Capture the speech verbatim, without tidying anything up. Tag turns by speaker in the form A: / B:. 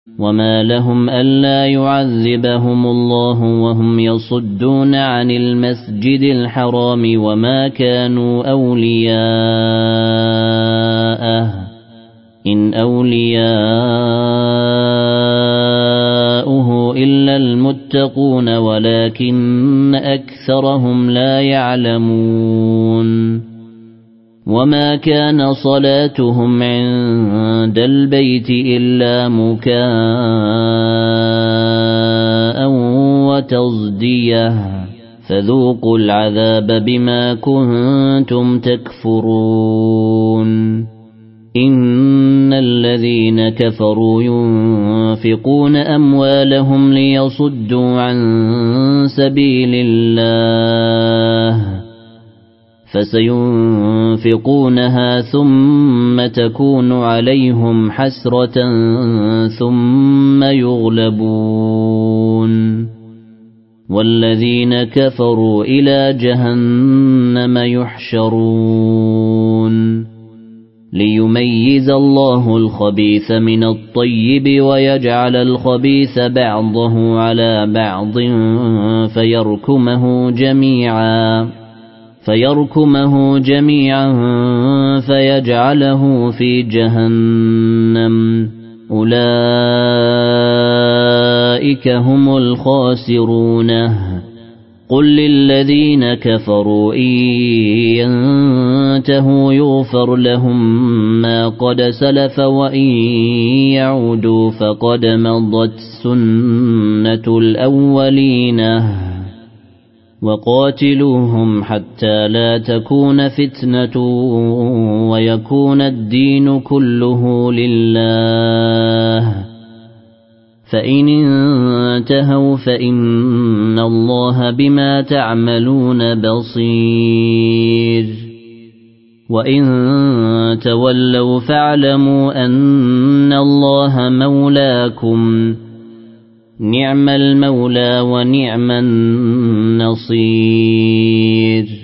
A: وما لهم ألا يعذبهم الله وهم يصدون عن المسجد الحرام وما كانوا أولياءه إن أولياؤه إلا المتقون ولكن أكثرهم لا يعلمون وما كان صلاتهم عند البيت إلا مكاء وتصدية فذوقوا العذاب بما كنتم تكفرون إن الذين كفروا ينفقون أموالهم ليصدوا عن سبيل الله فسينفقونها ثم تكون عليهم حسرة ثم يغلبون والذين كفروا إلى جهنم يحشرون ليميز الله الخبيث من الطيب ويجعل الخبيث بعضه على بعض فيركمه جميعا فيركمه جميعا فيجعله في جهنم أولئك هم الخاسرون قل للذين كفروا إن ينتهوا يغفر لهم ما قد سلف وإن يعودوا فقد مضت سنة الأولين وقاتلوهم حتى لا تكون فتنة ويكون الدين كله لله فإن انتهوا فإن الله بما تعملون بصير وإن تولوا فاعلموا أن الله مولاكم نعم المولى ونعم النصير